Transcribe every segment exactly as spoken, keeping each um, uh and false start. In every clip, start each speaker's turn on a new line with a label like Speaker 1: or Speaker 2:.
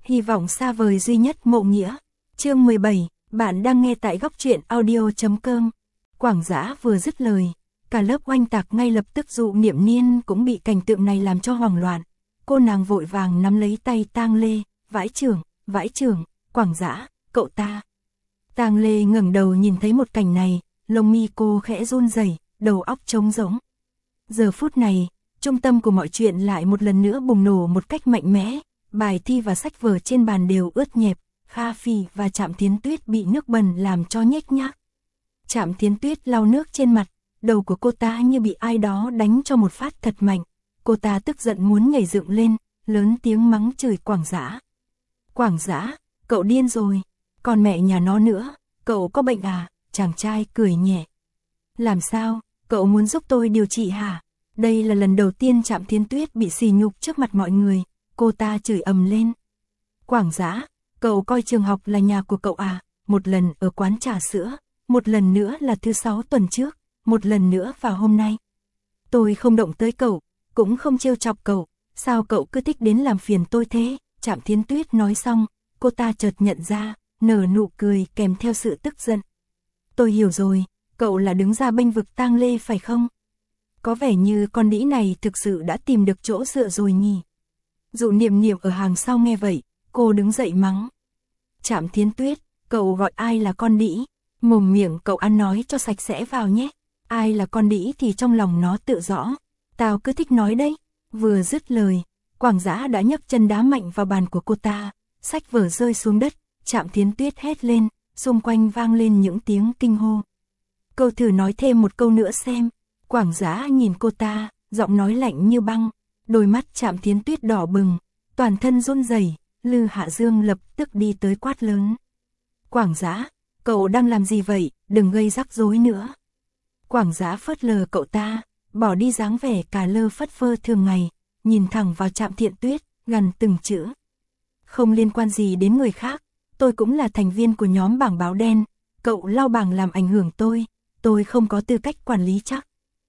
Speaker 1: Hy vọng xa vời duy nhất mộ nghĩa. Chương mười bảy, bạn đang nghe tại góc truyện audio chấm com. Quảng Dã vừa dứt lời, cả lớp oanh tạc ngay lập tức. Dụ Niệm Niên cũng bị cảnh tượng này làm cho hoảng loạn. Cô nàng vội vàng nắm lấy tay Tang Lê, "Vãi trưởng, vãi trưởng, Quảng Dã, cậu ta." Tang Lê ngẩng đầu nhìn thấy một cảnh này, lông mi cô khẽ run rẩy, đầu óc trống rỗng. Giờ phút này, trung tâm của mọi chuyện lại một lần nữa bùng nổ một cách mạnh mẽ, bài thi và sách vở trên bàn đều ướt nhẹp, Kha Phi và Trạm Thiến Tuyết bị nước bẩn làm cho nhếch nhác. Trạm Thiến Tuyết lau nước trên mặt, đầu của cô ta như bị ai đó đánh cho một phát thật mạnh. Cô ta tức giận muốn nhảy dựng lên, lớn tiếng mắng chửi Quảng Dã. "Quảng Dã, cậu điên rồi, còn mẹ nhà nó nữa, cậu có bệnh à?" Chàng trai cười nhẹ. "Làm sao, cậu muốn giúp tôi điều trị hả?" Đây là lần đầu tiên Trạm Thiến Tuyết bị sỉ nhục trước mặt mọi người, cô ta chửi ầm lên. "Quảng Dã, cậu coi trường học là nhà của cậu à?" Một lần ở quán trà sữa, một lần nữa là thứ sáu tuần trước, một lần nữa vào hôm nay. "Tôi không động tới cậu, cũng không trêu chọc cậu, sao cậu cứ thích đến làm phiền tôi thế?" Trạm Thiến Tuyết nói xong, cô ta chợt nhận ra, nở nụ cười kèm theo sự tức giận. "Tôi hiểu rồi, cậu là đứng ra bênh vực Tang Lê phải không? Có vẻ như con đĩ này thực sự đã tìm được chỗ dựa rồi nhỉ." Dụ Niệm Niệm ở hàng sau nghe vậy, cô đứng dậy mắng. "Trạm Thiến Tuyết, cậu gọi ai là con đĩ? Mồm miệng cậu ăn nói cho sạch sẽ vào nhé. Ai là con đĩ thì trong lòng nó tự rõ. Tao cứ thích nói đấy." Vừa dứt lời, Quảng Dã đã nhấc chân đá mạnh vào bàn của cô ta, sách vở rơi xuống đất. Trạm Thiến Tuyết hét lên, xung quanh vang lên những tiếng kinh hô. "Cậu thử nói thêm một câu nữa xem." Quảng Dã nhìn cô ta, giọng nói lạnh như băng, đôi mắt Trạm Thiến Tuyết đỏ bừng, toàn thân run rẩy. Lư Hạ Dương lập tức đi tới quát lớn. "Quảng Dã, cậu đang làm gì vậy, đừng gây rắc rối nữa." Quảng Dã phớt lờ cậu ta, bỏ đi dáng vẻ cà lơ phất phơ thường ngày, nhìn thẳng vào Trạm Thiện Tuyết, gằn từng chữ. "Không liên quan gì đến người khác, tôi cũng là thành viên của nhóm bảng báo đen, cậu lau bảng làm ảnh hưởng tôi, tôi không có tư cách quản lý chắc.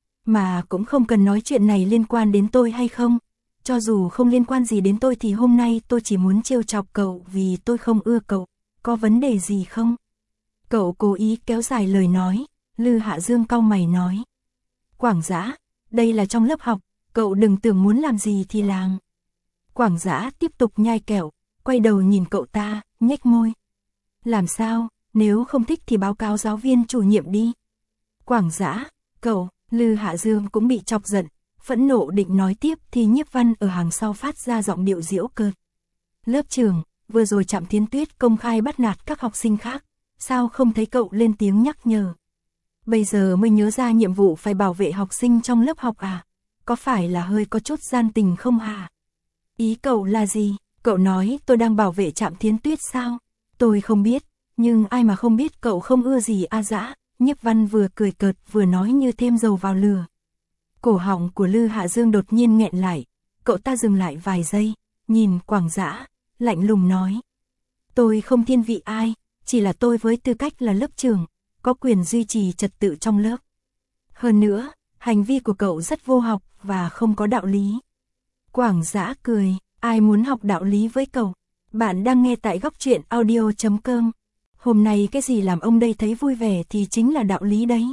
Speaker 1: Mà cũng không cần nói chuyện này liên quan đến tôi hay không, cho dù không liên quan gì đến tôi thì hôm nay tôi chỉ muốn trêu chọc cậu vì tôi không ưa cậu, có vấn đề gì không?" Cậu cố ý kéo dài lời nói, Lư Hạ Dương cau mày nói. "Quảng Dã, đây là trong lớp học, cậu đừng tưởng muốn làm gì thì làm." Quảng Dã tiếp tục nhai kẹo, quay đầu nhìn cậu ta, nhếch môi. "Làm sao, nếu không thích thì báo cáo giáo viên chủ nhiệm đi." "Quảng Dã, cậu..." Lư Hạ Dương cũng bị chọc giận, phẫn nộ định nói tiếp thì Nhiếp Văn ở hàng sau phát ra giọng điệu giễu cợt. "Lớp trưởng, vừa rồi Trạm Thiến Tuyết công khai bắt nạt các học sinh khác, sao không thấy cậu lên tiếng nhắc nhở? Bây giờ mới nhớ ra nhiệm vụ phải bảo vệ học sinh trong lớp học à? Có phải là hơi có chút gian tình không hả? Ý cậu là gì? Cậu nói tôi đang bảo vệ Trạm Thiến Tuyết sao? Tôi không biết, nhưng ai mà không biết cậu không ưa gì A Dã." Nhiếp Văn vừa cười cợt vừa nói như thêm dầu vào lửa. Cổ họng của Lư Hạ Dương đột nhiên nghẹn lại, cậu ta dừng lại vài giây, nhìn Quảng Dã, lạnh lùng nói. "Tôi không thiên vị ai, chỉ là tôi với tư cách là lớp trưởng, có quyền duy trì trật tự trong lớp. Hơn nữa, hành vi của cậu rất vô học và không có đạo lý." Quảng Dã cười, "Ai muốn học đạo lý với cậu? Bạn đang nghe tại góc truyện audio chấm com. Hôm nay cái gì làm ông đây thấy vui vẻ thì chính là đạo lý đấy."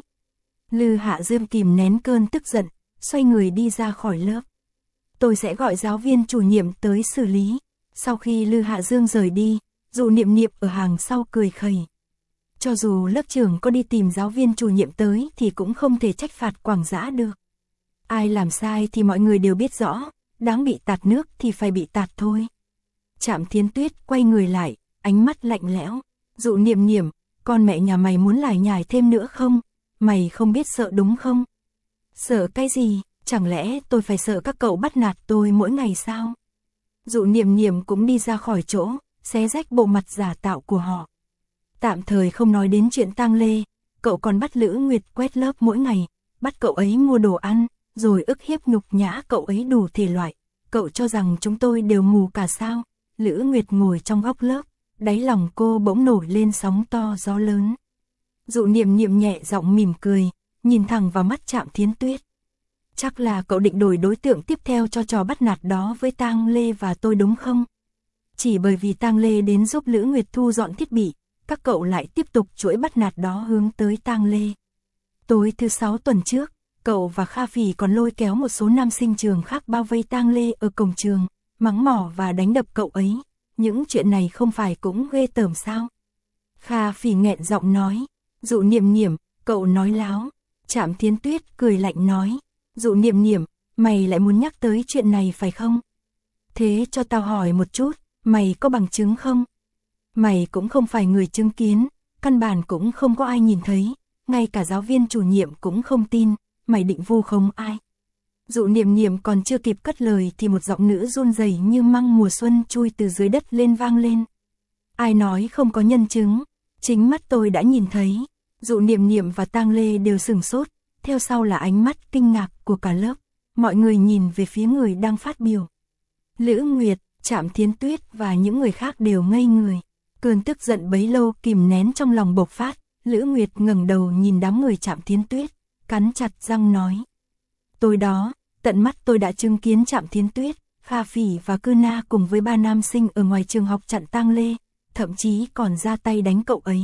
Speaker 1: Lư Hạ Dương kìm nén cơn tức giận, xoay người đi ra khỏi lớp. "Tôi sẽ gọi giáo viên chủ nhiệm tới xử lý." Sau khi Lư Hạ Dương rời đi, Dụ Niệm Niệm ở hàng sau cười khẩy. Cho dù lớp trưởng có đi tìm giáo viên chủ nhiệm tới thì cũng không thể trách phạt Quảng Dã được. Ai làm sai thì mọi người đều biết rõ, đáng bị tạt nước thì phải bị tạt thôi. Trạm Thiến Tuyết quay người lại, ánh mắt lạnh lẽo. "Dụ Niệm Niệm, con mẹ nhà mày muốn lải nhải thêm nữa không? Mày không biết sợ đúng không?" "Sợ cái gì, chẳng lẽ tôi phải sợ các cậu bắt nạt tôi mỗi ngày sao?" Dụ Niệm Niệm cũng đi ra khỏi chỗ, xé rách bộ mặt giả tạo của họ. "Tạm thời không nói đến chuyện Tang Lê, cậu còn bắt Lữ Nguyệt quét lớp mỗi ngày, bắt cậu ấy mua đồ ăn, rồi ức hiếp nhục nhã cậu ấy đủ thể loại. Cậu cho rằng chúng tôi đều mù cả sao?" Lữ Nguyệt ngồi trong góc lớp, đáy lòng cô bỗng nổi lên sóng to gió lớn. Dụ Niệm Niệm nhẹ giọng mỉm cười, nhìn thẳng vào mắt Trạm Thiến Tuyết. "Chắc là cậu định đổi đối tượng tiếp theo cho trò bắt nạt đó với Tang Lê và tôi đúng không?" Chỉ bởi vì Tang Lê đến giúp Lữ Nguyệt thu dọn thiết bị, các cậu lại tiếp tục chuỗi bắt nạt đó hướng tới Tang Lê. Tối thứ sáu tuần trước, cậu và Kha Phỉ còn lôi kéo một số nam sinh trường khác bao vây Tang Lê ở cổng trường, mắng mỏ và đánh đập cậu ấy. Những chuyện này không phải cũng ghê tởm sao? Kha Phỉ nghẹn giọng nói. Dụ Niệm Niệm, cậu nói láo. Trạm Thiến Tuyết cười lạnh nói. Dụ Niệm Niệm, mày lại muốn nhắc tới chuyện này phải không? Thế cho tao hỏi một chút, mày có bằng chứng không? Mày cũng không phải người chứng kiến, căn bản cũng không có ai nhìn thấy, ngay cả giáo viên chủ nhiệm cũng không tin, mày định vu khống ai? Dụ Niệm Niệm còn chưa kịp cất lời thì một giọng nữ run rẩy như măng mùa xuân chui từ dưới đất lên vang lên. Ai nói không có nhân chứng, chính mắt tôi đã nhìn thấy. Dụ Niệm Niệm và Tang Lê đều sửng sốt, theo sau là ánh mắt kinh ngạc của cả lớp. Mọi người nhìn về phía người đang phát biểu. Lữ Nguyệt, Trạm Thiến Tuyết và những người khác đều ngây người. Cơn tức giận bấy lâu kìm nén trong lòng bộc phát. Lữ Nguyệt ngẩng đầu nhìn đám người Trạm Thiến Tuyết, cắn chặt răng nói. Tối đó, tận mắt tôi đã chứng kiến Trạm Thiến Tuyết, Kha Phỉ và Cư Na cùng với ba nam sinh ở ngoài trường học chặn Tang Lê, thậm chí còn ra tay đánh cậu ấy.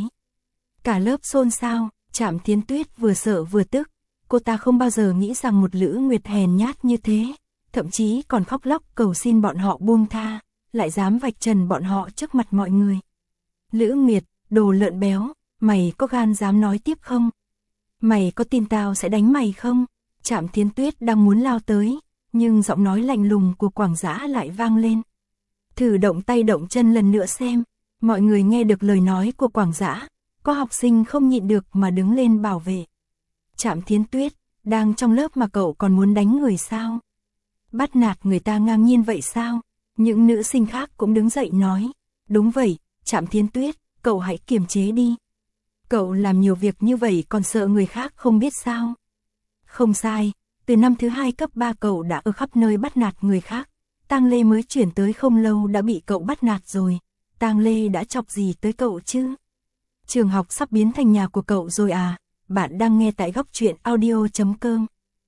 Speaker 1: Cả lớp xôn xao, Trạm Thiến Tuyết vừa sợ vừa tức. Cô ta không bao giờ nghĩ rằng một Lữ Nguyệt hèn nhát như thế, thậm chí còn khóc lóc cầu xin bọn họ buông tha, lại dám vạch trần bọn họ trước mặt mọi người. Lữ Nguyệt, đồ lợn béo, mày có gan dám nói tiếp không? Mày có tin tao sẽ đánh mày không? Trạm Thiến Tuyết đang muốn lao tới, nhưng giọng nói lạnh lùng của Quảng Dã lại vang lên. Thử động tay động chân lần nữa xem. Mọi người nghe được lời nói của Quảng Dã, có học sinh không nhịn được mà đứng lên bảo vệ. Trạm Thiến Tuyết, đang trong lớp mà cậu còn muốn đánh người sao? Bắt nạt người ta ngang nhiên vậy sao? Những nữ sinh khác cũng đứng dậy nói. Đúng vậy, Trạm Thiến Tuyết, cậu hãy kiềm chế đi. Cậu làm nhiều việc như vậy còn sợ người khác không biết sao? Không sai, từ năm thứ hai cấp ba cậu đã ở khắp nơi bắt nạt người khác. Tang Lê mới chuyển tới không lâu đã bị cậu bắt nạt rồi. Tang Lê đã chọc gì tới cậu chứ? Trường học sắp biến thành nhà của cậu rồi à? Bạn đang nghe tại góc truyện audio chấm com.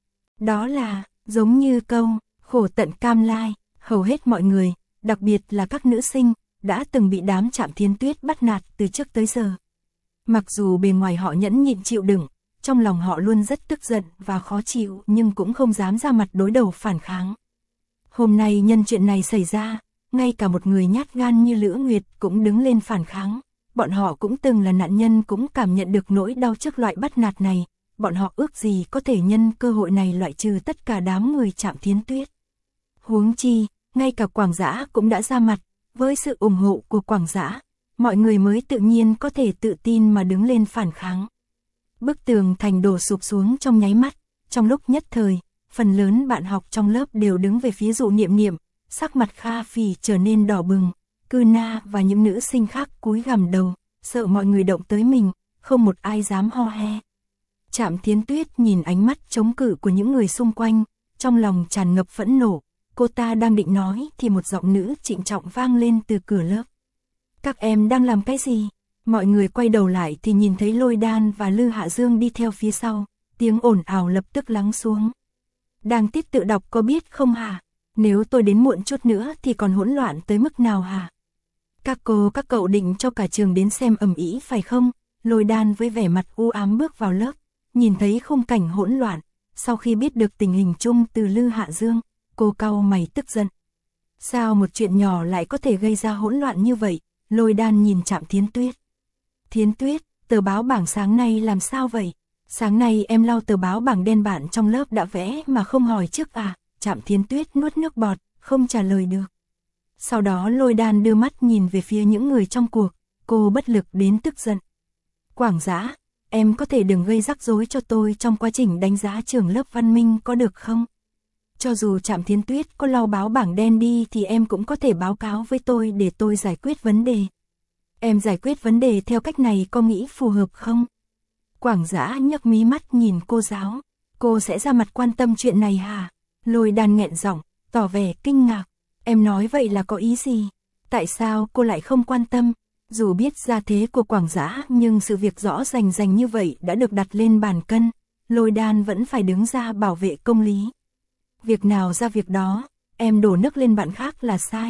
Speaker 1: Đó là, giống như câu, khổ tận cam lai, hầu hết mọi người, đặc biệt là các nữ sinh, đã từng bị đám Trạm Thiến Tuyết bắt nạt từ trước tới giờ. Mặc dù bề ngoài họ nhẫn nhịn chịu đựng, trong lòng họ luôn rất tức giận và khó chịu nhưng cũng không dám ra mặt đối đầu phản kháng. Hôm nay nhân chuyện này xảy ra, ngay cả một người nhát gan như Lữ Nguyệt cũng đứng lên phản kháng. Bọn họ cũng từng là nạn nhân cũng cảm nhận được nỗi đau trước loại bắt nạt này. Bọn họ ước gì có thể nhân cơ hội này loại trừ tất cả đám người Trạm Thiến Tuyết. Huống chi, ngay cả Quảng Dã cũng đã ra mặt, với sự ủng hộ của Quảng Dã, mọi người mới tự nhiên có thể tự tin mà đứng lên phản kháng. Bức tường thành đổ sụp xuống trong nháy mắt, trong lúc nhất thời, phần lớn bạn học trong lớp đều đứng về phía Dụ Niệm Niệm, sắc mặt Kha Phỉ trở nên đỏ bừng, Cư Na và những nữ sinh khác cúi gằm đầu, sợ mọi người động tới mình, không một ai dám ho he. Trạm Thiến Tuyết nhìn ánh mắt chống cự của những người xung quanh, trong lòng tràn ngập phẫn nộ, cô ta đang định nói thì một giọng nữ trịnh trọng vang lên từ cửa lớp. Các em đang làm cái gì? Mọi người quay đầu lại thì nhìn thấy Lôi Đan và Lư Hạ Dương đi theo phía sau, tiếng ồn ào lập tức lắng xuống. Đang tiết tự đọc có biết không hả? Nếu tôi đến muộn chút nữa thì còn hỗn loạn tới mức nào hả? Các cô các cậu định cho cả trường đến xem ầm ĩ phải không? Lôi Đan với vẻ mặt u ám bước vào lớp, nhìn thấy khung cảnh hỗn loạn, sau khi biết được tình hình chung từ Lư Hạ Dương, cô cau mày tức giận. Sao một chuyện nhỏ lại có thể gây ra hỗn loạn như vậy? Lôi Đan nhìn Trạm Thiến Tuyết. Thiến Tuyết, tờ báo bảng sáng nay làm sao vậy? Sáng nay em lau tờ báo bảng đen bạn trong lớp đã vẽ mà không hỏi trước à? Trạm Thiến Tuyết nuốt nước bọt, không trả lời được. Sau đó Lôi Đan đưa mắt nhìn về phía những người trong cuộc, cô bất lực đến tức giận. Quảng Dã, em có thể đừng gây rắc rối cho tôi trong quá trình đánh giá trường lớp văn minh có được không? Cho dù Trạm Thiến Tuyết có lau báo bảng đen đi thì em cũng có thể báo cáo với tôi để tôi giải quyết vấn đề. Em giải quyết vấn đề theo cách này có nghĩ phù hợp không? Quảng Dã nhấc mí mắt nhìn cô giáo. Cô sẽ ra mặt quan tâm chuyện này hả? Lôi Đan nghẹn giọng, tỏ vẻ kinh ngạc. Em nói vậy là có ý gì? Tại sao cô lại không quan tâm? Dù biết gia thế của Quảng Dã nhưng sự việc rõ rành rành như vậy đã được đặt lên bàn cân. Lôi Đan vẫn phải đứng ra bảo vệ công lý. Việc nào ra việc đó, em đổ nước lên bạn khác là sai.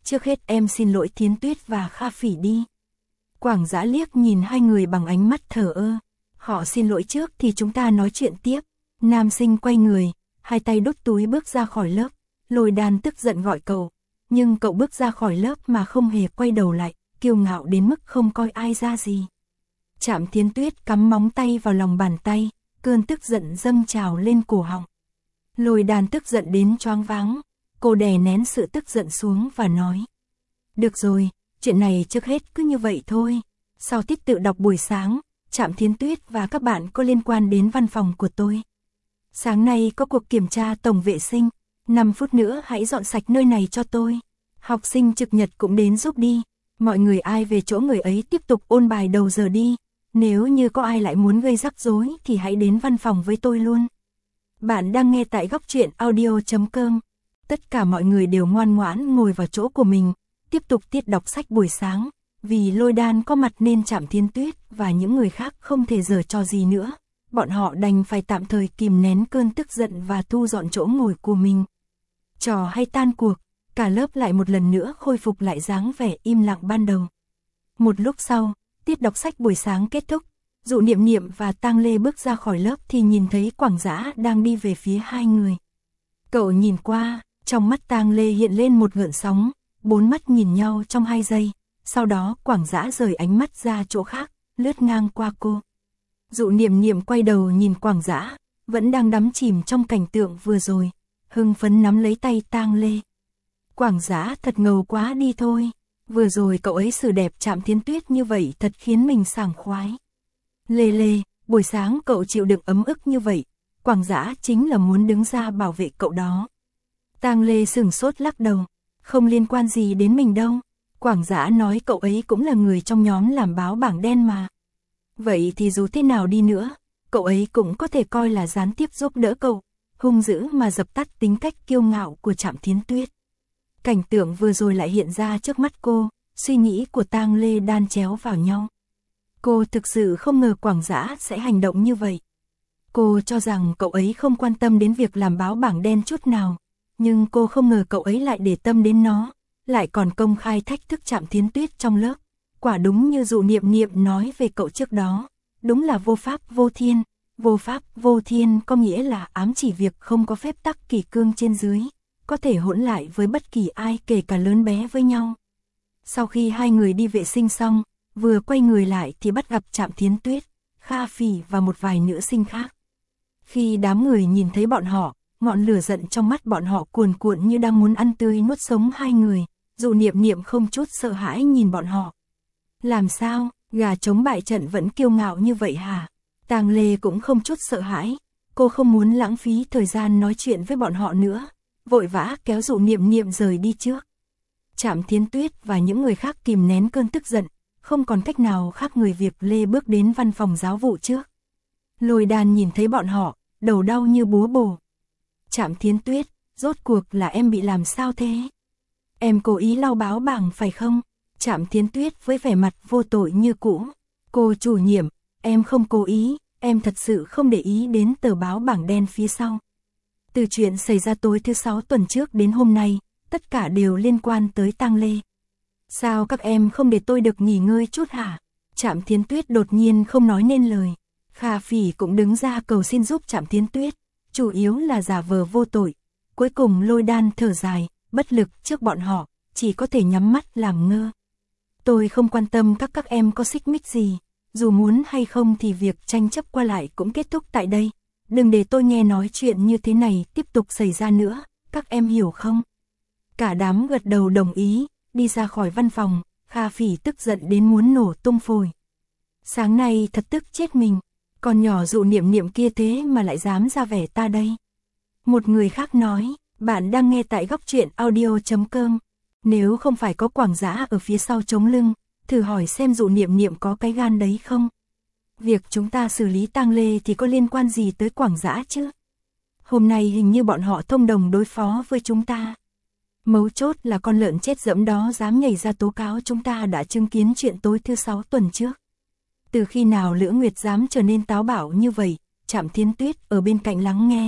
Speaker 1: trước hết em xin lỗi Thiến Tuyết và Kha Phỉ đi. Quảng Dã liếc nhìn hai người bằng ánh mắt thờ ơ. Họ xin lỗi trước thì chúng ta nói chuyện tiếp. Nam sinh quay người, hai tay đút túi bước ra khỏi lớp. Lôi Đan tức giận gọi cậu, nhưng cậu bước ra khỏi lớp mà không hề quay đầu lại, kiêu ngạo đến mức không coi ai ra gì. Trạm Thiến Tuyết cắm móng tay vào lòng bàn tay, cơn tức giận dâng trào lên cổ họng. Lôi Đan tức giận đến choáng váng, cô đè nén sự tức giận xuống và nói: được rồi, chuyện này trước hết cứ như vậy thôi. Sau tiết tự đọc buổi sáng, Trạm Thiến Tuyết và các bạn có liên quan đến văn phòng của tôi. Sáng nay có cuộc kiểm tra tổng vệ sinh, năm phút nữa hãy dọn sạch nơi này cho tôi. Học sinh trực nhật cũng đến giúp đi, mọi người ai về chỗ người ấy tiếp tục ôn bài đầu giờ đi. Nếu như có ai lại muốn gây rắc rối thì hãy đến văn phòng với tôi luôn. Bạn đang nghe tại góc truyện audio chấm com. Tất cả mọi người đều ngoan ngoãn ngồi vào chỗ của mình, tiếp tục tiết đọc sách buổi sáng. Vì Lôi Đan có mặt nên Trạm Thiến Tuyết và những người khác không thể giở trò gì nữa. Bọn họ đành phải tạm thời kìm nén cơn tức giận và thu dọn chỗ ngồi của mình. Trò hay tan cuộc, cả lớp lại một lần nữa khôi phục lại dáng vẻ im lặng ban đầu. Một lúc sau, tiết đọc sách buổi sáng kết thúc, Dụ Niệm Niệm và Tang Lê bước ra khỏi lớp thì nhìn thấy Quảng Dã đang đi về phía hai người. Cậu nhìn qua, trong mắt Tang Lê hiện lên một gợn sóng, bốn mắt nhìn nhau trong hai giây, sau đó Quảng Dã rời ánh mắt ra chỗ khác, lướt ngang qua cô. Dụ Niệm Niệm quay đầu nhìn Quảng Dã, vẫn đang đắm chìm trong cảnh tượng vừa rồi, hưng phấn nắm lấy tay Tang Lê. Quảng Dã thật ngầu quá đi thôi, vừa rồi cậu ấy xử đẹp Trạm Thiến Tuyết như vậy thật khiến mình sảng khoái. Lê Lê, buổi sáng cậu chịu đựng ấm ức như vậy, Quảng Dã chính là muốn đứng ra bảo vệ cậu đó. Tang Lê sửng sốt lắc đầu, không liên quan gì đến mình đâu. Quảng Dã nói cậu ấy cũng là người trong nhóm làm báo bảng đen mà. Vậy thì dù thế nào đi nữa, cậu ấy cũng có thể coi là gián tiếp giúp đỡ cậu, hung dữ mà dập tắt tính cách kiêu ngạo của Trạm Thiến Tuyết. Cảnh tượng vừa rồi lại hiện ra trước mắt cô, suy nghĩ của Tang Lê đan chéo vào nhau. Cô thực sự không ngờ Quảng Dã sẽ hành động như vậy. Cô cho rằng cậu ấy không quan tâm đến việc làm báo bảng đen chút nào, nhưng cô không ngờ cậu ấy lại để tâm đến nó, lại còn công khai thách thức Trạm Thiến Tuyết trong lớp. Quả đúng như Dụ Niệm Niệm nói về cậu trước đó, đúng là vô pháp vô thiên. Vô pháp vô thiên có nghĩa là ám chỉ việc không có phép tắc kỷ cương trên dưới, có thể hỗn lại với bất kỳ ai kể cả lớn bé với nhau. Sau khi hai người đi vệ sinh xong, vừa quay người lại thì bắt gặp Trạm Thiến Tuyết, Kha Phỉ và một vài nữ sinh khác. Khi đám người nhìn thấy bọn họ, ngọn lửa giận trong mắt bọn họ cuồn cuộn như đang muốn ăn tươi nuốt sống hai người. Dụ Niệm Niệm không chút sợ hãi nhìn bọn họ. Làm sao, gà trống bại trận vẫn kiêu ngạo như vậy hả? Tang Lê cũng không chút sợ hãi, cô không muốn lãng phí thời gian nói chuyện với bọn họ nữa, vội vã kéo Dụ Niệm Niệm rời đi trước. Trạm Thiến Tuyết và những người khác kìm nén cơn tức giận, không còn cách nào khác người việc Lê bước đến văn phòng giáo vụ trước. Lôi Đan nhìn thấy bọn họ, đầu đau như búa bổ. Trạm Thiến Tuyết, rốt cuộc là em bị làm sao thế? Em cố ý lau báo bảng phải không? Trạm Thiến Tuyết với vẻ mặt vô tội như cũ. Cô chủ nhiệm, em không cố ý, em thật sự không để ý đến tờ báo bảng đen phía sau. Từ chuyện xảy ra tối thứ sáu tuần trước đến hôm nay, tất cả đều liên quan tới Tang Lê. Sao các em không để tôi được nghỉ ngơi chút hả? Trạm Thiến Tuyết đột nhiên không nói nên lời. Kha Phỉ cũng đứng ra cầu xin giúp Trạm Thiến Tuyết, chủ yếu là giả vờ vô tội. Cuối cùng Lôi Đan thở dài, bất lực trước bọn họ, chỉ có thể nhắm mắt làm ngơ. Tôi không quan tâm các các em có xích mích gì, dù muốn hay không thì việc tranh chấp qua lại cũng kết thúc tại đây. Đừng để tôi nghe nói chuyện như thế này tiếp tục xảy ra nữa, các em hiểu không? Cả đám gật đầu đồng ý, đi ra khỏi văn phòng, Kha Phỉ tức giận đến muốn nổ tung phổi. Sáng nay thật tức chết mình, con nhỏ Dụ Niệm Niệm kia thế mà lại dám ra vẻ ta đây. Một người khác nói, bạn đang nghe tại góc truyện audio chấm com. Nếu không phải có Quảng Dã ở phía sau chống lưng, thử hỏi xem Dụ Niệm Niệm có cái gan đấy không? Việc chúng ta xử lý Tang Lê thì có liên quan gì tới Quảng Dã chứ? Hôm nay hình như bọn họ thông đồng đối phó với chúng ta. Mấu chốt là con lợn chết dẫm đó dám nhảy ra tố cáo chúng ta đã chứng kiến chuyện tối thứ sáu tuần trước. Từ khi nào Lữ Nguyệt dám trở nên táo bạo như vậy? Trạm Thiến Tuyết ở bên cạnh lắng nghe.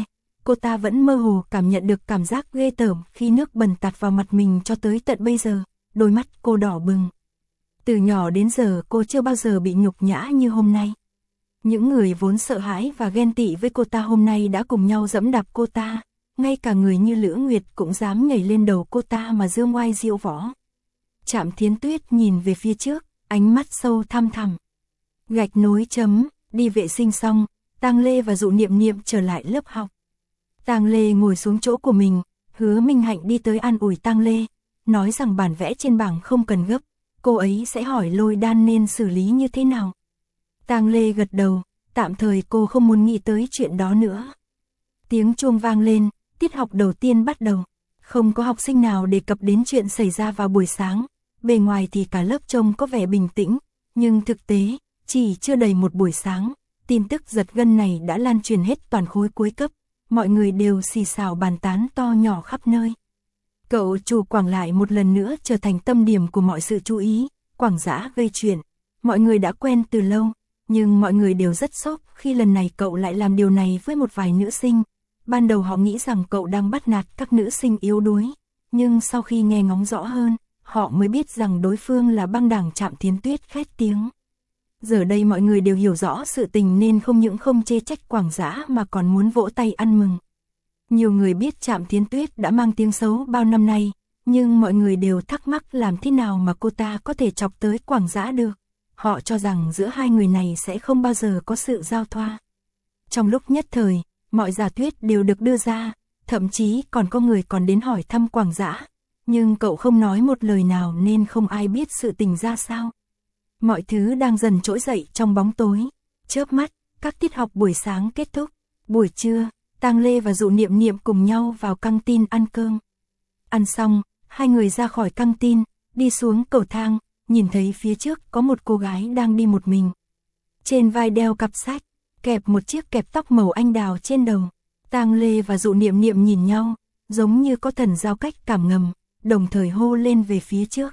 Speaker 1: cô ta vẫn mơ hồ cảm nhận được cảm giác ghê tởm khi nước bẩn tạt vào mặt mình cho tới tận bây giờ, đôi mắt cô đỏ bừng. Từ nhỏ đến giờ cô chưa bao giờ bị nhục nhã như hôm nay. Những người vốn sợ hãi và ghen tị với cô ta hôm nay đã cùng nhau giẫm đạp cô ta, ngay cả người như Lữ Nguyệt cũng dám nhảy lên đầu cô ta mà dương oai diễu võ. Trạm Thiến Tuyết nhìn về phía trước, ánh mắt sâu thăm thẳm. Gạch nối chấm, đi vệ sinh xong, Tang Lê và Dụ Niệm Niệm trở lại lớp học. Tang Lê ngồi xuống chỗ của mình, Hứa Minh Hạnh đi tới an ủi Tang Lê, nói rằng bản vẽ trên bảng không cần gấp, cô ấy sẽ hỏi Lôi Đan nên xử lý như thế nào. Tang Lê gật đầu, tạm thời cô không muốn nghĩ tới chuyện đó nữa. Tiếng chuông vang lên, tiết học đầu tiên bắt đầu. Không có học sinh nào đề cập đến chuyện xảy ra vào buổi sáng, bề ngoài thì cả lớp trông có vẻ bình tĩnh, nhưng thực tế, chỉ chưa đầy một buổi sáng, tin tức giật gân này đã lan truyền hết toàn khối cuối cấp, mọi người đều xì xào bàn tán to nhỏ khắp nơi. Cậu chủ Quảng lại một lần nữa trở thành tâm điểm của mọi sự chú ý, Quảng Dã gây chuyện, mọi người đã quen từ lâu, nhưng mọi người đều rất sốc khi lần này cậu lại làm điều này với một vài nữ sinh. Ban đầu họ nghĩ rằng cậu đang bắt nạt các nữ sinh yếu đuối, nhưng sau khi nghe ngóng rõ hơn, họ mới biết rằng đối phương là băng đảng Trạm Thiến Tuyết khét tiếng. Giờ đây mọi người đều hiểu rõ sự tình nên không những không chê trách Quảng Dã mà còn muốn vỗ tay ăn mừng. Nhiều người biết Trạm Thiến Tuyết đã mang tiếng xấu bao năm nay, nhưng mọi người đều thắc mắc làm thế nào mà cô ta có thể chọc tới Quảng Dã được. Họ cho rằng giữa hai người này sẽ không bao giờ có sự giao thoa. Trong lúc nhất thời, mọi giả thuyết đều được đưa ra, thậm chí còn có người còn đến hỏi thăm Quảng Dã, nhưng cậu không nói một lời nào nên không ai biết sự tình ra sao. Mọi thứ đang dần trỗi dậy trong bóng tối, chớp mắt, các tiết học buổi sáng kết thúc, buổi trưa, Tang Lê và Dụ Niệm Niệm cùng nhau vào căng tin ăn cơm. Ăn xong, hai người ra khỏi căng tin, đi xuống cầu thang, nhìn thấy phía trước có một cô gái đang đi một mình. Trên vai đeo cặp sách, kẹp một chiếc kẹp tóc màu anh đào trên đầu. Tang Lê và Dụ Niệm Niệm nhìn nhau, giống như có thần giao cách cảm ngầm, đồng thời hô lên về phía trước.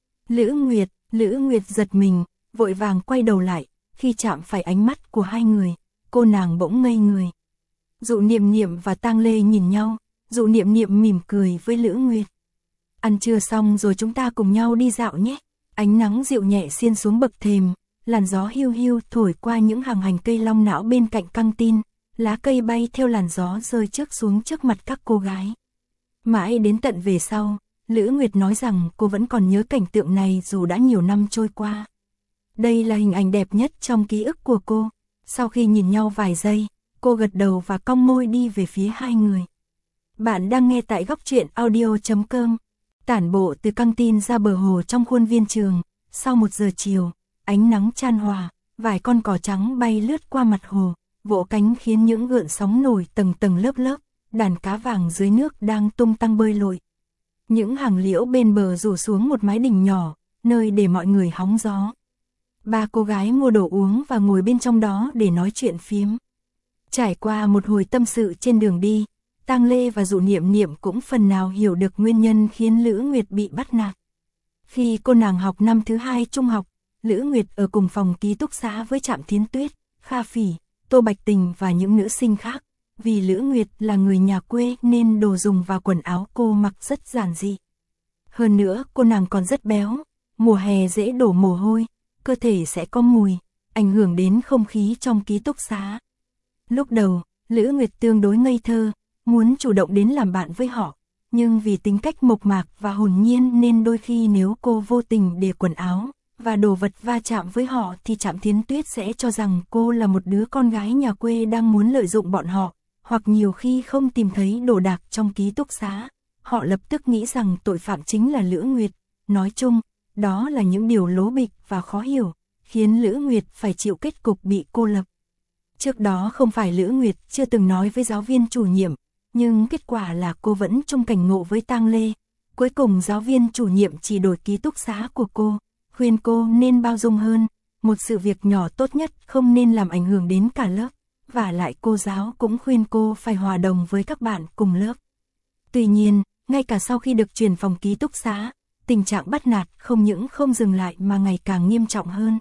Speaker 1: Lữ Nguyệt, Lữ Nguyệt giật mình, vội vàng quay đầu lại, khi chạm phải ánh mắt của hai người, cô nàng bỗng ngây người. Dụ Niệm Niệm và Tang Lê nhìn nhau, Dụ Niệm Niệm mỉm cười với Lữ Nguyệt. Ăn trưa xong rồi chúng ta cùng nhau đi dạo nhé. Ánh nắng dịu nhẹ xiên xuống bậc thềm, làn gió hiu hiu thổi qua những hàng hành cây long não bên cạnh căng tin, lá cây bay theo làn gió rơi trước xuống trước mặt các cô gái. Mãi đến tận về sau, Lữ Nguyệt nói rằng cô vẫn còn nhớ cảnh tượng này dù đã nhiều năm trôi qua. Đây là hình ảnh đẹp nhất trong ký ức của cô. Sau khi nhìn nhau vài giây, cô gật đầu và cong môi đi về phía hai người. Bạn đang nghe tại góc truyện audio chấm com. Tản bộ từ căng tin ra bờ hồ trong khuôn viên trường, sau một giờ chiều, ánh nắng chan hòa, vài con cò trắng bay lướt qua mặt hồ, vỗ cánh khiến những gợn sóng nổi tầng tầng lớp lớp, đàn cá vàng dưới nước đang tung tăng bơi lội. Những hàng liễu bên bờ rủ xuống một mái đình nhỏ, nơi để mọi người hóng gió. Ba cô gái mua đồ uống và ngồi bên trong đó để nói chuyện phiếm. Trải qua một hồi tâm sự trên đường đi, Tang Lê và Dụ Niệm Niệm cũng phần nào hiểu được nguyên nhân khiến Lữ Nguyệt bị bắt nạt. Khi cô nàng học năm thứ hai trung học, Lữ Nguyệt ở cùng phòng ký túc xá với Trạm Thiến Tuyết, Kha Phỉ, Tô Bạch Tình và những nữ sinh khác. Vì Lữ Nguyệt là người nhà quê nên đồ dùng và quần áo cô mặc rất giản dị. Hơn nữa cô nàng còn rất béo, mùa hè dễ đổ mồ hôi, cơ thể sẽ có mùi, ảnh hưởng đến không khí trong ký túc xá. Lúc đầu, Lữ Nguyệt tương đối ngây thơ, muốn chủ động đến làm bạn với họ, nhưng vì tính cách mộc mạc và hồn nhiên nên đôi khi nếu cô vô tình để quần áo và đồ vật va chạm với họ thì Trạm Thiến Tuyết sẽ cho rằng cô là một đứa con gái nhà quê đang muốn lợi dụng bọn họ, hoặc nhiều khi không tìm thấy đồ đạc trong ký túc xá, họ lập tức nghĩ rằng tội phạm chính là Lữ Nguyệt. Nói chung, đó là những điều lố bịch và khó hiểu, khiến Lữ Nguyệt phải chịu kết cục bị cô lập. Trước đó không phải Lữ Nguyệt chưa từng nói với giáo viên chủ nhiệm, nhưng kết quả là cô vẫn chung cảnh ngộ với Tang Lê. Cuối cùng giáo viên chủ nhiệm chỉ đổi ký túc xá của cô, khuyên cô nên bao dung hơn, một sự việc nhỏ tốt nhất không nên làm ảnh hưởng đến cả lớp, và lại cô giáo cũng khuyên cô phải hòa đồng với các bạn cùng lớp. Tuy nhiên, ngay cả sau khi được chuyển phòng ký túc xá, tình trạng bắt nạt không những không dừng lại mà ngày càng nghiêm trọng hơn.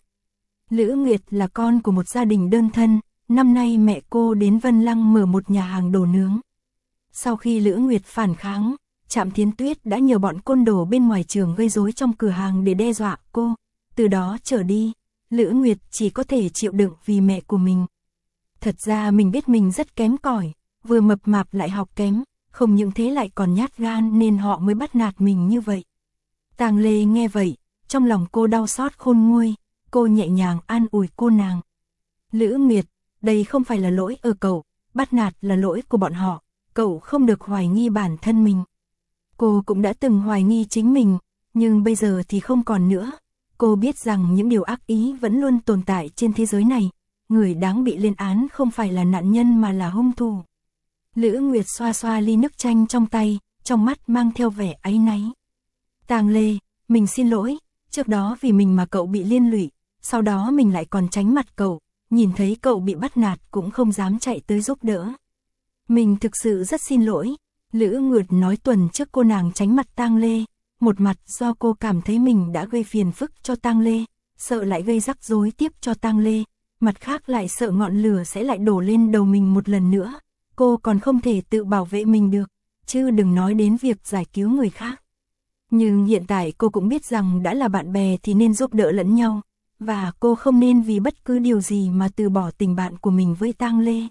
Speaker 1: Lữ Nguyệt là con của một gia đình đơn thân, năm nay mẹ cô đến Vân Lăng mở một nhà hàng đồ nướng. Sau khi Lữ Nguyệt phản kháng, Trạm Thiến Tuyết đã nhờ bọn côn đồ bên ngoài trường gây rối trong cửa hàng để đe dọa cô. Từ đó trở đi, Lữ Nguyệt chỉ có thể chịu đựng vì mẹ của mình. Thật ra mình biết mình rất kém cỏi, vừa mập mạp lại học kém, không những thế lại còn nhát gan nên họ mới bắt nạt mình như vậy. Tang Lê nghe vậy, trong lòng cô đau xót khôn nguôi, cô nhẹ nhàng an ủi cô nàng. Lữ Nguyệt, đây không phải là lỗi ở cậu, bắt nạt là lỗi của bọn họ, cậu không được hoài nghi bản thân mình. Cô cũng đã từng hoài nghi chính mình, nhưng bây giờ thì không còn nữa. Cô biết rằng những điều ác ý vẫn luôn tồn tại trên thế giới này, người đáng bị lên án không phải là nạn nhân mà là hung thủ. Lữ Nguyệt xoa xoa ly nước chanh trong tay, trong mắt mang theo vẻ áy náy. Tang Lê, mình xin lỗi, trước đó vì mình mà cậu bị liên lụy, sau đó mình lại còn tránh mặt cậu, nhìn thấy cậu bị bắt nạt cũng không dám chạy tới giúp đỡ. Mình thực sự rất xin lỗi, Lữ Nguyệt nói tuần trước cô nàng tránh mặt Tang Lê, một mặt do cô cảm thấy mình đã gây phiền phức cho Tang Lê, sợ lại gây rắc rối tiếp cho Tang Lê, mặt khác lại sợ ngọn lửa sẽ lại đổ lên đầu mình một lần nữa, cô còn không thể tự bảo vệ mình được, chứ đừng nói đến việc giải cứu người khác. Nhưng hiện tại cô cũng biết rằng đã là bạn bè thì nên giúp đỡ lẫn nhau, và cô không nên vì bất cứ điều gì mà từ bỏ tình bạn của mình với Tang Lê.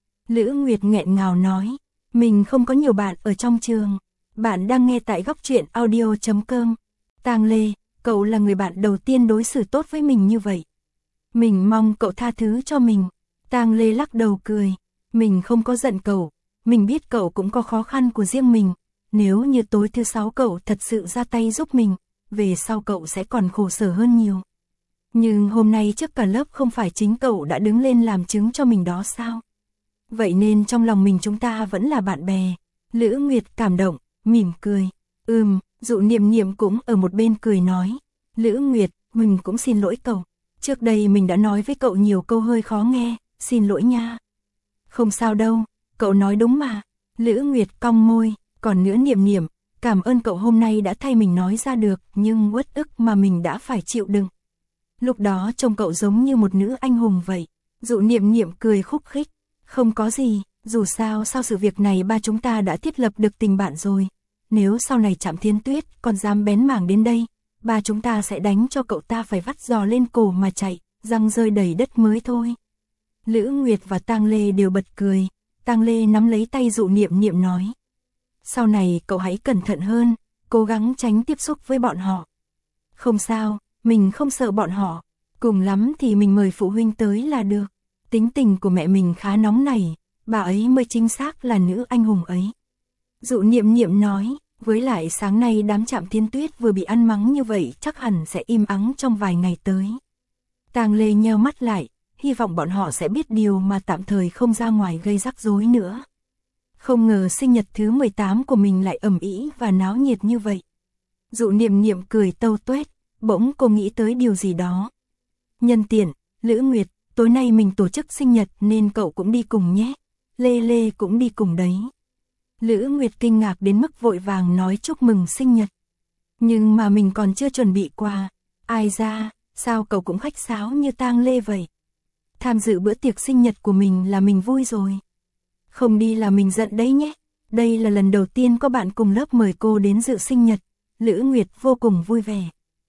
Speaker 1: Lữ Nguyệt nghẹn ngào nói, mình không có nhiều bạn ở trong trường. Bạn đang nghe tại góc truyện audio chấm com. Tang Lê, cậu là người bạn đầu tiên đối xử tốt với mình như vậy. Mình mong cậu tha thứ cho mình. Tang Lê lắc đầu cười. Mình không có giận cậu. Mình biết cậu cũng có khó khăn của riêng mình. Nếu như tối thứ sáu cậu thật sự ra tay giúp mình, về sau cậu sẽ còn khổ sở hơn nhiều. Nhưng hôm nay trước cả lớp không phải chính cậu đã đứng lên làm chứng cho mình đó sao? Vậy nên trong lòng mình chúng ta vẫn là bạn bè. Lữ Nguyệt cảm động, mỉm cười. Ừm, Dụ Niệm Niệm cũng ở một bên cười nói. Lữ Nguyệt, mình cũng xin lỗi cậu. Trước đây mình đã nói với cậu nhiều câu hơi khó nghe, xin lỗi nha. Không sao đâu, cậu nói đúng mà. Lữ Nguyệt cong môi, còn nữa Niệm Niệm, cảm ơn cậu hôm nay đã thay mình nói ra được, nhưng uất ức mà mình đã phải chịu đựng. Lúc đó trông cậu giống như một nữ anh hùng vậy. Dụ Niệm Niệm cười khúc khích. Không có gì, dù sao sau sự việc này ba chúng ta đã thiết lập được tình bạn rồi. Nếu sau này Trạm Thiến Tuyết còn dám bén mảng đến đây, ba chúng ta sẽ đánh cho cậu ta phải vắt giò lên cổ mà chạy, răng rơi đầy đất mới thôi. Lữ Nguyệt và Tang Lê đều bật cười. Tang Lê nắm lấy tay Dụ Niệm Niệm nói. Sau này cậu hãy cẩn thận hơn, cố gắng tránh tiếp xúc với bọn họ. Không sao, mình không sợ bọn họ, cùng lắm thì mình mời phụ huynh tới là được. Tính tình của mẹ mình khá nóng nảy, bà ấy mới chính xác là nữ anh hùng ấy. Dụ Niệm Niệm nói, với lại sáng nay đám Trạm Thiến Tuyết vừa bị ăn mắng như vậy chắc hẳn sẽ im ắng trong vài ngày tới. Tang Lê nheo mắt lại, hy vọng bọn họ sẽ biết điều mà tạm thời không ra ngoài gây rắc rối nữa. Không ngờ sinh nhật thứ mười tám của mình lại ầm ĩ và náo nhiệt như vậy. Dụ Niệm Niệm cười tâu tuét, bỗng cô nghĩ tới điều gì đó. Nhân tiện, Lữ Nguyệt, tối nay mình tổ chức sinh nhật nên cậu cũng đi cùng nhé. Lê Lê cũng đi cùng đấy. Lữ Nguyệt kinh ngạc đến mức vội vàng nói chúc mừng sinh nhật. Nhưng mà mình còn chưa chuẩn bị quà. Ai ra, sao cậu cũng khách sáo như Tang Lê vậy? Tham dự bữa tiệc sinh nhật của mình là mình vui rồi. Không đi là mình giận đấy nhé. Đây là lần đầu tiên có bạn cùng lớp mời cô đến dự sinh nhật. Lữ Nguyệt vô cùng vui vẻ.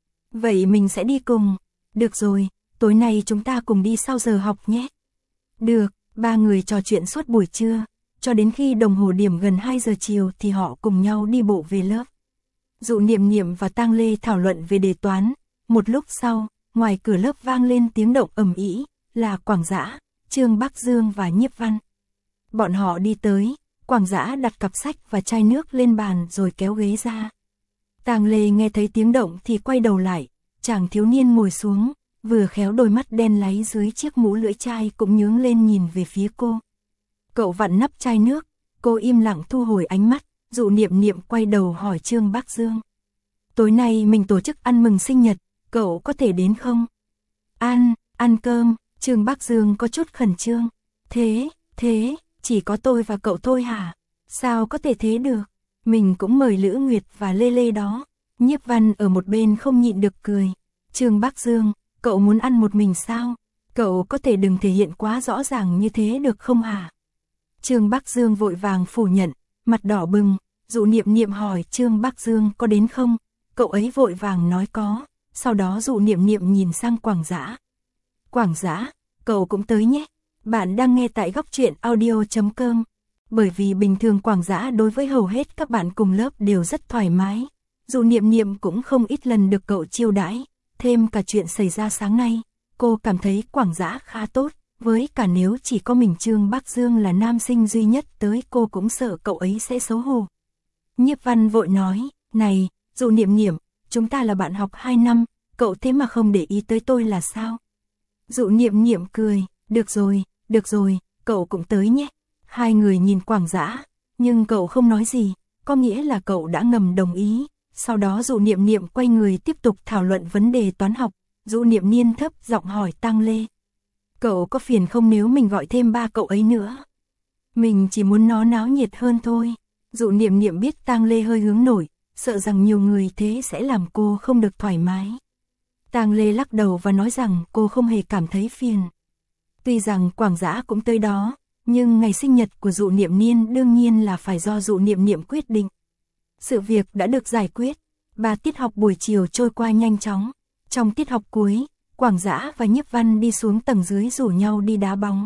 Speaker 1: Vậy mình sẽ đi cùng. Được rồi, tối nay chúng ta cùng đi sau giờ học nhé. Được, ba người trò chuyện suốt buổi trưa, cho đến khi đồng hồ điểm gần hai giờ chiều thì họ cùng nhau đi bộ về lớp. Dụ Niệm Niệm và Tang Lê thảo luận về đề toán. Một lúc sau, ngoài cửa lớp vang lên tiếng động ầm ĩ, là Quảng Dã, Trương Bắc Dương và Nhiếp Văn. Bọn họ đi tới, Quảng Dã đặt cặp sách và chai nước lên bàn rồi kéo ghế ra. Tang Lê nghe thấy tiếng động thì quay đầu lại, chàng thiếu niên ngồi xuống, vừa khéo đôi mắt đen láy dưới chiếc mũ lưỡi chai cũng nhướng lên nhìn về phía cô. Cậu vặn nắp chai nước, cô im lặng thu hồi ánh mắt. Dụ Niệm Niệm quay đầu hỏi Trương Bắc Dương. Tối nay mình tổ chức ăn mừng sinh nhật, cậu có thể đến không? Ăn, ăn cơm. Trương Bắc Dương có chút khẩn trương. Thế, thế, chỉ có tôi và cậu thôi hả? Sao có thể thế được? Mình cũng mời Lữ Nguyệt và Lê Lê đó. Nhiếp Văn ở một bên không nhịn được cười. Trương Bắc Dương, cậu muốn ăn một mình sao? Cậu có thể đừng thể hiện quá rõ ràng như thế được không hả? Trương Bắc Dương vội vàng phủ nhận. mặt đỏ bừng, Dụ Niệm Niệm hỏi Trương Bắc Dương có đến không, cậu ấy vội vàng nói có, sau đó Dụ Niệm Niệm nhìn sang Quảng Dã. Quảng Dã, cậu cũng tới nhé, bạn đang nghe tại góc truyện audio chấm com. Bởi vì bình thường Quảng Dã đối với hầu hết các bạn cùng lớp đều rất thoải mái, Dụ Niệm Niệm cũng không ít lần được cậu chiêu đãi, thêm cả chuyện xảy ra sáng nay, cô cảm thấy Quảng Dã khá tốt, với cả nếu chỉ có mình Trương Bắc Dương là nam sinh duy nhất tới cô cũng sợ cậu ấy sẽ xấu hổ. Nhiếp Văn vội nói, này, Dụ Niệm Niệm, chúng ta là bạn học hai năm, cậu thế mà không để ý tới tôi là sao? Dụ Niệm Niệm cười, được rồi, được rồi, cậu cũng tới nhé. Hai người nhìn Quảng Dã, nhưng cậu không nói gì, có nghĩa là cậu đã ngầm đồng ý. Sau đó Dụ Niệm Niệm quay người tiếp tục thảo luận vấn đề toán học. Dụ Niệm Niên thấp giọng hỏi Tang Lê, cậu có phiền không nếu mình gọi thêm ba cậu ấy nữa? Mình chỉ muốn nó náo nhiệt hơn thôi. Dụ Niệm Niệm biết Tang Lê hơi hướng nổi, sợ rằng nhiều người thế sẽ làm cô không được thoải mái. Tang Lê lắc đầu và nói rằng cô không hề cảm thấy phiền. Tuy rằng Quảng Dã cũng tới đó, nhưng ngày sinh nhật của Dụ Niệm Niên đương nhiên là phải do Dụ Niệm Niệm quyết định. Sự việc đã được giải quyết, ba tiết học buổi chiều trôi qua nhanh chóng. Trong tiết học cuối, Quảng Dã và Nhiếp Văn đi xuống tầng dưới rủ nhau đi đá bóng.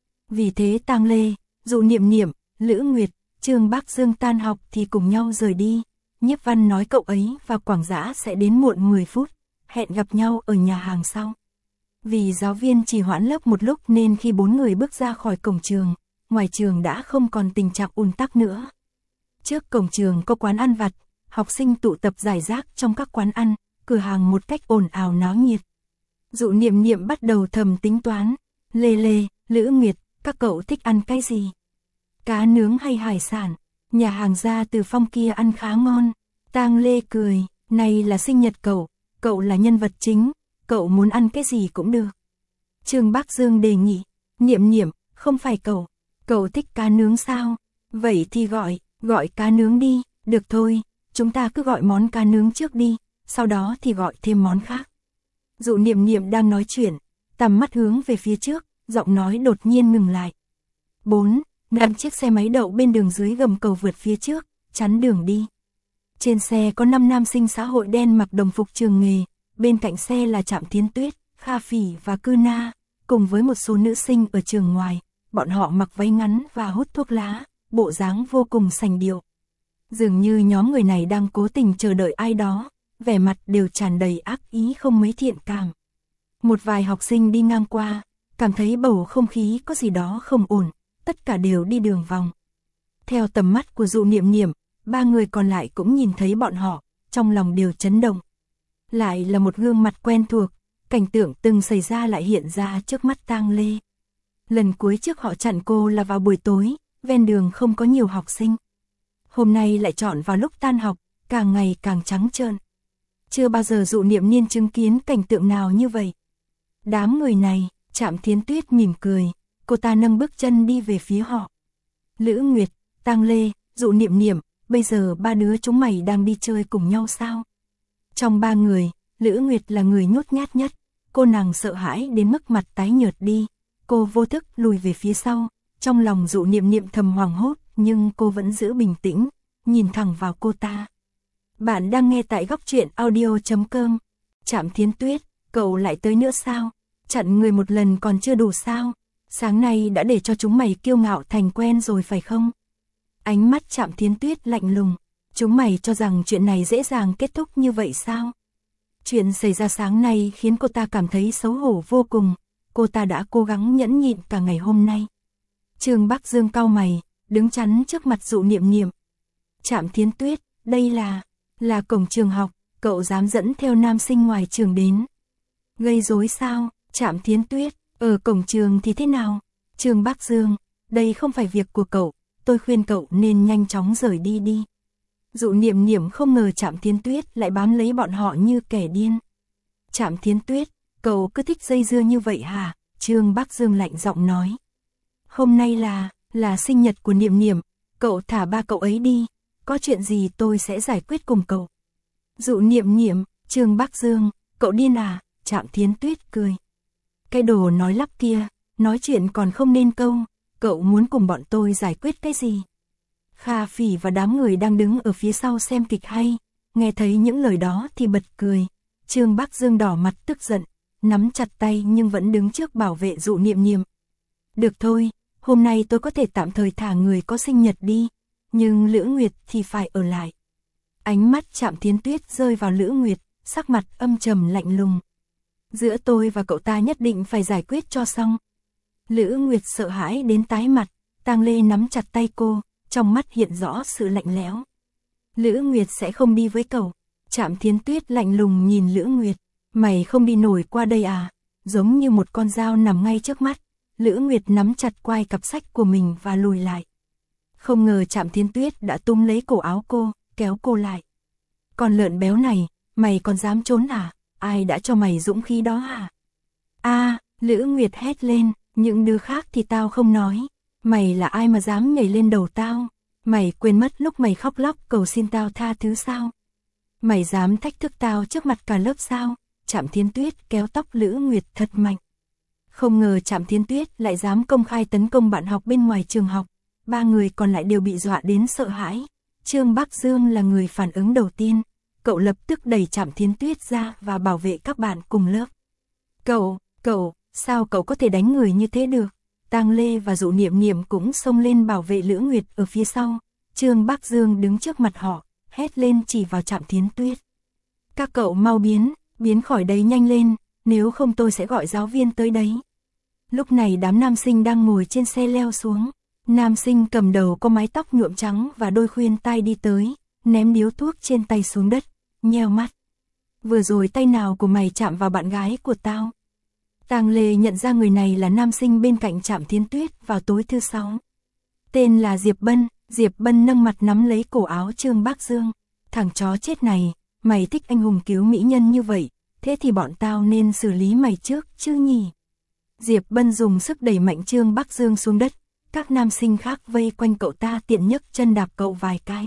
Speaker 1: Vì thế Tang Lê, Dụ Niệm Niệm, Lữ Nguyệt, Trương Bắc Dương tan học thì cùng nhau rời đi. Nhiếp Văn nói cậu ấy và Quảng Dã sẽ đến muộn mười phút, hẹn gặp nhau ở nhà hàng sau. Vì giáo viên trì hoãn lớp một lúc nên khi bốn người bước ra khỏi cổng trường, ngoài trường đã không còn tình trạng ùn tắc nữa. Trước cổng trường có quán ăn vặt, học sinh tụ tập rải rác trong các quán ăn, cửa hàng một cách ồn ào náo nhiệt. Dụ Niệm Niệm bắt đầu thầm tính toán, Lê Lê, Lữ Nguyệt, các cậu thích ăn cái gì? Cá nướng hay hải sản? Nhà hàng Gia Từ Phong kia ăn khá ngon. Tang Lê cười, này là sinh nhật cậu, cậu là nhân vật chính, cậu muốn ăn cái gì cũng được. Trương Bắc Dương đề nghị, Niệm Niệm, không phải cậu, cậu thích cá nướng sao? Vậy thì gọi, gọi cá nướng đi, được thôi, chúng ta cứ gọi món cá nướng trước đi, sau đó thì gọi thêm món khác. Dụ Niệm Niệm đang nói chuyện, tầm mắt hướng về phía trước, giọng nói đột nhiên ngừng lại. Bốn, năm chiếc xe máy đậu bên đường dưới gầm cầu vượt phía trước, chắn đường đi. Trên xe có năm nam sinh xã hội đen mặc đồng phục trường nghề, bên cạnh xe là Trạm Thiến Tuyết, Kha Phỉ và Cư Na, cùng với một số nữ sinh ở trường ngoài, bọn họ mặc váy ngắn và hút thuốc lá, bộ dáng vô cùng sành điệu. Dường như nhóm người này đang cố tình chờ đợi ai đó, vẻ mặt đều tràn đầy ác ý không mấy thiện cảm. Một vài học sinh đi ngang qua, cảm thấy bầu không khí có gì đó không ổn, tất cả đều đi đường vòng. Theo tầm mắt của Dụ Niệm Niệm, ba người còn lại cũng nhìn thấy bọn họ, trong lòng đều chấn động. Lại là một gương mặt quen thuộc, cảnh tượng từng xảy ra lại hiện ra trước mắt Tang Lê. Lần cuối trước họ chặn cô là vào buổi tối, ven đường không có nhiều học sinh. Hôm nay lại chọn vào lúc tan học, càng ngày càng trắng trợn. Chưa bao giờ Dụ Niệm Niên chứng kiến cảnh tượng nào như vậy. Đám người này, Trạm Thiến Tuyết mỉm cười, cô ta nâng bước chân đi về phía họ. Lữ Nguyệt, Tang Lê, Dụ Niệm Niệm, bây giờ ba đứa chúng mày đang đi chơi cùng nhau sao? Trong ba người, Lữ Nguyệt là người nhút nhát nhất, cô nàng sợ hãi đến mức mặt tái nhợt đi, cô vô thức lùi về phía sau, trong lòng Dụ Niệm Niệm thầm hoảng hốt, nhưng cô vẫn giữ bình tĩnh, nhìn thẳng vào cô ta. Bạn đang nghe tại góc truyện audio chấm com. Trạm Thiến Tuyết, cậu lại tới nữa sao? Chặn người một lần còn chưa đủ sao? Sáng nay đã để cho chúng mày kiêu ngạo thành quen rồi phải không? Ánh mắt Trạm Thiến Tuyết lạnh lùng, chúng mày cho rằng chuyện này dễ dàng kết thúc như vậy sao? Chuyện xảy ra sáng nay khiến cô ta cảm thấy xấu hổ vô cùng, cô ta đã cố gắng nhẫn nhịn cả ngày hôm nay. Trương Bắc Dương cau mày, đứng chắn trước mặt Dụ Niệm Niệm. Trạm Thiến Tuyết, đây là, là cổng trường học, cậu dám dẫn theo nam sinh ngoài trường đến. Gây rối sao? Trạm Thiến Tuyết, ở cổng trường thì thế nào? Trương Bắc Dương, đây không phải việc của cậu, tôi khuyên cậu nên nhanh chóng rời đi đi. Dụ Niệm Niệm không ngờ Trạm Thiến Tuyết lại bám lấy bọn họ như kẻ điên. Trạm Thiến Tuyết, cậu cứ thích dây dưa như vậy hả? Trương Bắc Dương lạnh giọng nói. Hôm nay là, là sinh nhật của Niệm Niệm, cậu thả ba cậu ấy đi, có chuyện gì tôi sẽ giải quyết cùng cậu. Dụ Niệm Niệm, Trương Bắc Dương, cậu điên à? Trạm Thiến Tuyết cười. Cái đồ nói lắp kia, nói chuyện còn không nên câu, cậu muốn cùng bọn tôi giải quyết cái gì? Kha Phỉ và đám người đang đứng ở phía sau xem kịch hay, nghe thấy những lời đó thì bật cười. Trương Bắc Dương đỏ mặt tức giận, nắm chặt tay nhưng vẫn đứng trước bảo vệ Dụ Niệm Niệm. Được thôi, hôm nay tôi có thể tạm thời thả người có sinh nhật đi, nhưng Lữ Nguyệt thì phải ở lại. Ánh mắt Trạm Thiến Tuyết rơi vào Lữ Nguyệt, sắc mặt âm trầm lạnh lùng. Giữa tôi và cậu ta nhất định phải giải quyết cho xong. Lữ Nguyệt sợ hãi đến tái mặt, Tang Lê nắm chặt tay cô, trong mắt hiện rõ sự lạnh lẽo. Lữ Nguyệt sẽ không đi với cậu. Trạm Thiến Tuyết lạnh lùng nhìn Lữ Nguyệt, mày không đi nổi qua đây à? Giống như một con dao nằm ngay trước mắt, Lữ Nguyệt nắm chặt quai cặp sách của mình và lùi lại. Không ngờ Trạm Thiến Tuyết đã túm lấy cổ áo cô, kéo cô lại. Con lợn béo này, mày còn dám trốn à? Ai đã cho mày dũng khí đó à? A, Lữ Nguyệt hét lên, những đứa khác thì tao không nói. Mày là ai mà dám nhảy lên đầu tao? Mày quên mất lúc mày khóc lóc cầu xin tao tha thứ sao? Mày dám thách thức tao trước mặt cả lớp sao? Trạm Thiến Tuyết kéo tóc Lữ Nguyệt thật mạnh. Không ngờ Trạm Thiến Tuyết lại dám công khai tấn công bạn học bên ngoài trường học. Ba người còn lại đều bị dọa đến sợ hãi. Trương Bắc Dương là người phản ứng đầu tiên. Cậu lập tức đẩy Trạm Thiến Tuyết ra và bảo vệ các bạn cùng lớp. Cậu, cậu, sao cậu có thể đánh người như thế được? Tang Lê và Dụ Niệm Niệm cũng xông lên bảo vệ Lữ Nguyệt ở phía sau. Trương Bắc Dương đứng trước mặt họ, hét lên chỉ vào Trạm Thiến Tuyết. Các cậu mau biến, biến khỏi đấy nhanh lên, nếu không tôi sẽ gọi giáo viên tới đấy. Lúc này đám nam sinh đang ngồi trên xe leo xuống. Nam sinh cầm đầu có mái tóc nhuộm trắng và đôi khuyên tai đi tới, ném điếu thuốc trên tay xuống đất, nheo mắt. Vừa rồi tay nào của mày chạm vào bạn gái của tao? Tang Lê nhận ra người này là nam sinh bên cạnh Trạm Thiến Tuyết vào tối thứ sáu. Tên là Diệp Bân. Diệp Bân nâng mặt nắm lấy cổ áo Trương Bắc Dương. Thằng chó chết này, mày thích anh hùng cứu mỹ nhân như vậy, thế thì bọn tao nên xử lý mày trước chứ nhỉ? Diệp Bân dùng sức đẩy mạnh Trương Bắc Dương xuống đất. Các nam sinh khác vây quanh cậu ta tiện nhấc chân đạp cậu vài cái.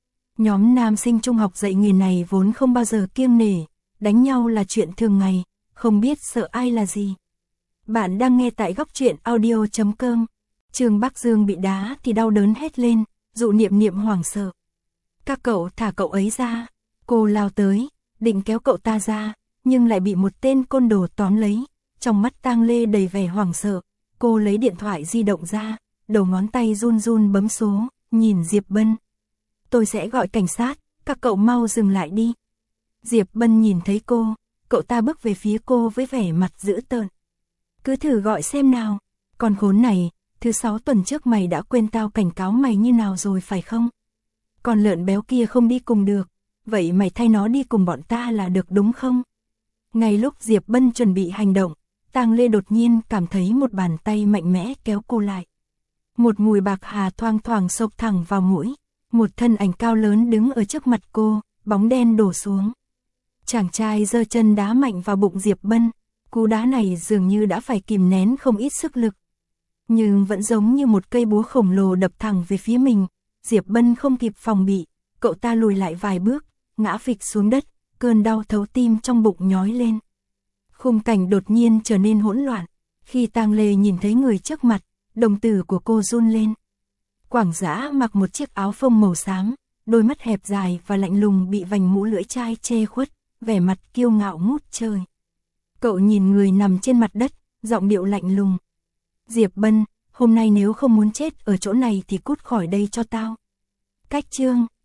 Speaker 1: Nhóm nam sinh trung học dạy nghề này vốn không bao giờ kiêng nể, đánh nhau là chuyện thường ngày, không biết sợ ai là gì. Bạn đang nghe tại góc truyện audio chấm com. Trương Bắc Dương bị đá thì đau đớn hét lên, Dụ Niệm Niệm hoảng sợ. Các cậu thả cậu ấy ra. Cô lao tới, định kéo cậu ta ra, nhưng lại bị một tên côn đồ tóm lấy. Trong mắt Tang Lê đầy vẻ hoảng sợ, cô lấy điện thoại di động ra, đầu ngón tay run run bấm số, nhìn Diệp Bân. Tôi sẽ gọi cảnh sát, các cậu mau dừng lại đi. Diệp Bân nhìn thấy cô, cậu ta bước về phía cô với vẻ mặt dữ tợn. Cứ thử gọi xem nào, con khốn này, thứ sáu tuần trước mày đã quên tao cảnh cáo mày như nào rồi phải không? Con lợn béo kia không đi cùng được, vậy mày thay nó đi cùng bọn ta là được đúng không? Ngay lúc Diệp Bân chuẩn bị hành động, Tang Lê đột nhiên cảm thấy một bàn tay mạnh mẽ kéo cô lại. Một mùi bạc hà thoang thoảng xộc thẳng vào mũi, một thân ảnh cao lớn đứng ở trước mặt cô, bóng đen đổ xuống. Chàng trai giơ chân đá mạnh vào bụng Diệp Bân, cú đá này dường như đã phải kìm nén không ít sức lực. Nhưng vẫn giống như một cây búa khổng lồ đập thẳng về phía mình, Diệp Bân không kịp phòng bị, cậu ta lùi lại vài bước, ngã phịch xuống đất, cơn đau thấu tim trong bụng nhói lên. Khung cảnh đột nhiên trở nên hỗn loạn, khi Tang Lê nhìn thấy người trước mặt, đồng tử của cô run lên. Quảng Dã mặc một chiếc áo phông màu xám, đôi mắt hẹp dài và lạnh lùng bị vành mũ lưỡi chai che khuất, vẻ mặt kiêu ngạo ngút trời. Cậu nhìn người nằm trên mặt đất, giọng điệu lạnh lùng. Diệp Bân, hôm nay nếu không muốn chết ở chỗ này thì cút khỏi đây cho tao. Cách chương,